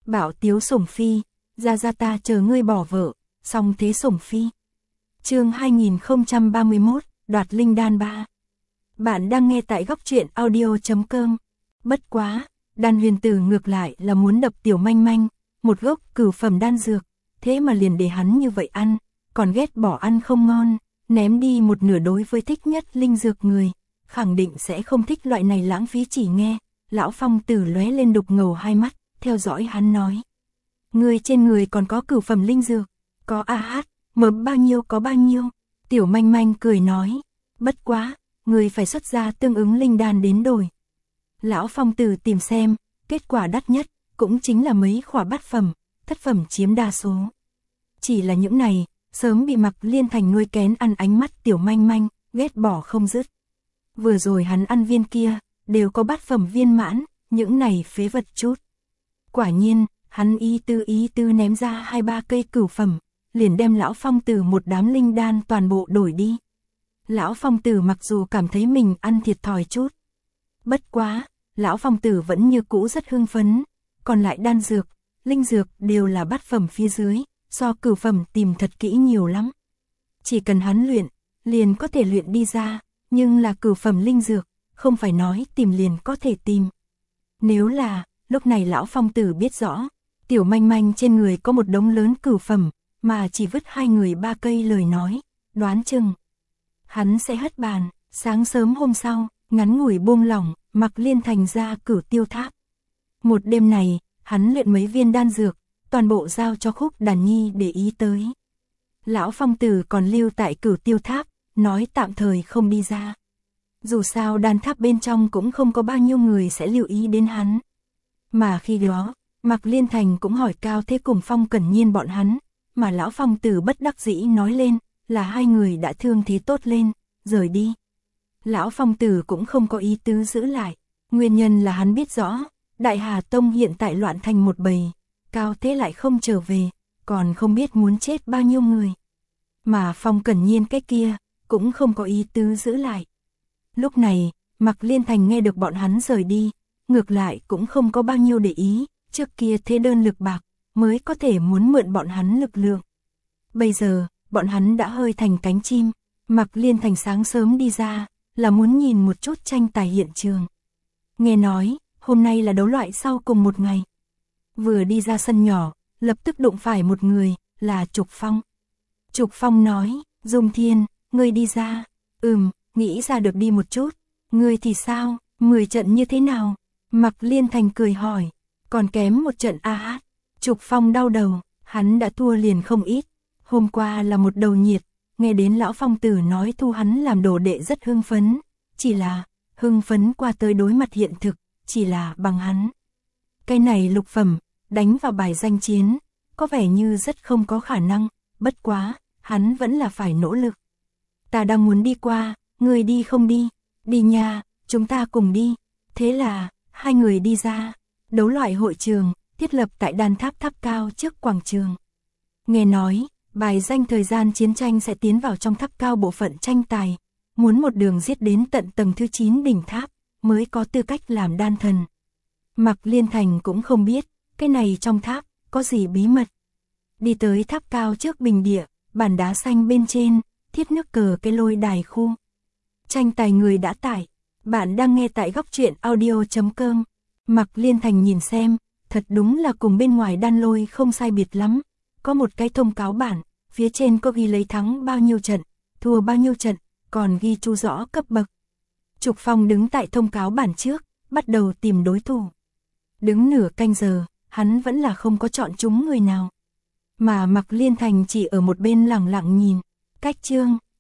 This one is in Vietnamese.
Bảo Tiếu Sủng Phi, ra ta chờ ngươi bỏ vợ, song thế Sủng Phi. Chương 2031, đoạt linh đan 3. Bạn đang nghe tại góc truyện audio.com. Bất quá, Đan Huyền Tử ngược lại là muốn đập Tiểu Manh Manh, một gốc cửu phẩm đan dược, thế mà liền để hắn như vậy ăn, còn ghét bỏ ăn không ngon, ném đi một nửa. Đối với thích nhất linh dược người, khẳng định sẽ không thích loại này lãng phí. Chỉ nghe, lão Phong Tử lóe lên đục ngầu hai mắt, theo dõi hắn nói: "Ngươi trên người còn có cửu phẩm linh dược?" "Có mở bao nhiêu có bao nhiêu." Tiểu Manh Manh cười nói: "Bất quá, ngươi phải xuất ra tương ứng linh đan đến đổi." Lão Phong Tử tìm xem, kết quả đắt nhất cũng chính là mấy khỏa bát phẩm, thất phẩm chiếm đa số. Chỉ là những này, sớm bị Mạc Liên Thành nuôi kén ăn. Ánh mắt Tiểu Manh Manh ghét bỏ không dứt. Vừa rồi hắn ăn viên kia, đều có bát phẩm viên mãn, những này phế vật chút. Quả nhiên, hắn ý tư ném ra 2-3 cây cửu phẩm, liền đem lão Phong Tử một đám linh đan toàn bộ đổi đi. Lão Phong Tử mặc dù cảm thấy mình ăn thiệt thòi chút, bất quá, lão Phong Tử vẫn như cũ rất hưng phấn, còn lại đan dược, linh dược đều là bát phẩm phía dưới, so cửu phẩm tìm thật kỹ nhiều lắm. Chỉ cần hắn luyện, liền có thể luyện đi ra, nhưng là cửu phẩm linh dược, không phải nói tìm liền có thể tìm. Nếu là, lúc này lão Phong Tử biết rõ, Tiểu Manh Manh trên người có một đống lớn cửu phẩm, mà chỉ vứt 2 người 3 cây lời nói, đoán chừng hắn sẽ hất bàn. Sáng sớm hôm sau, ngắn ngủi buông lỏng, Mạc Liên Thành ra Cửu Tiêu Tháp. Một đêm này, hắn luyện mấy viên đan dược, toàn bộ giao cho Khúc Đàn Nhi để ý tới. Lão Phong Tử còn lưu tại Cửu Tiêu Tháp, nói tạm thời không đi ra. Dù sao đan tháp bên trong cũng không có bao nhiêu người sẽ lưu ý đến hắn. Mà khi đó, Mạc Liên Thành cũng hỏi Cao Thế cùng Phong Cẩn Nhiên bọn hắn, mà lão Phong Tử bất đắc dĩ nói lên là 2 người đã thương thế tốt lên, rời đi. Lão Phong Tử cũng không có ý tứ giữ lại, nguyên nhân là hắn biết rõ, Đại Hà Tông hiện tại loạn thành một bầy, Cao Thế lại không trở về, còn không biết muốn chết bao nhiêu người. Mà Phong Cẩn Nhiên cái kia, cũng không có ý tứ giữ lại. Lúc này, Mạc Liên Thành nghe được bọn hắn rời đi, ngược lại cũng không có bao nhiêu để ý, trước kia thế đơn lực bạc, mới có thể muốn mượn bọn hắn lực lượng. Bây giờ, bọn hắn đã hơi thành cánh chim, Mạc Liên Thành sáng sớm đi ra, là muốn nhìn một chút tranh tài hiện trường. Nghe nói, hôm nay là đấu loại sau cùng một ngày. Vừa đi ra sân nhỏ, lập tức đụng phải một người, là Trục Phong. Trục Phong nói: "Dung Thiên, ngươi đi ra." Nghĩ ra được đi một chút. "Ngươi thì sao, 10 trận như thế nào?" Mạc Liên Thành cười hỏi. "Còn kém một trận a." Trục Phong đau đầu, hắn đã thua liền không ít. Hôm qua là một đầu nhiệt, nghe đến lão Phong Tử nói thu hắn làm đồ đệ rất hưng phấn. Chỉ là, hưng phấn qua tới đối mặt hiện thực, chỉ là bằng hắn. Cái này lục phẩm, đánh vào bài danh chiến, có vẻ như rất không có khả năng, bất quá, hắn vẫn là phải nỗ lực. "Ta đang muốn đi qua, người đi không đi?" "Đi nha, chúng ta cùng đi." Thế là, 2 người đi ra, đấu loại hội trường, thiết lập tại đan tháp tháp cao trước quảng trường. Nghe nói, bài danh thời gian chiến tranh sẽ tiến vào trong tháp cao bộ phận tranh tài, muốn một đường giết đến tận tầng thứ 9 đỉnh tháp, mới có tư cách làm đan thần. Mạc Liên Thành cũng không biết, cái này trong tháp, có gì bí mật. Đi tới tháp cao trước bình địa, bàn đá xanh bên trên, thiết nước cờ cái lôi đài khu. Tranh tài người đã tải, bạn đang nghe tại góc truyện audio.com. Mạc Liên Thành nhìn xem, thật đúng là cùng bên ngoài đan lôi không sai biệt lắm. Có một cái thông cáo bản, phía trên có ghi lấy thắng bao nhiêu trận, thua bao nhiêu trận, còn ghi chú rõ cấp bậc. Trục Phong đứng tại thông cáo bản trước, bắt đầu tìm đối thủ. Đứng nửa canh giờ, hắn vẫn là không có chọn chúng người nào. Mà Mạc Liên Thành chỉ ở một bên lặng lặng nhìn. Cách chương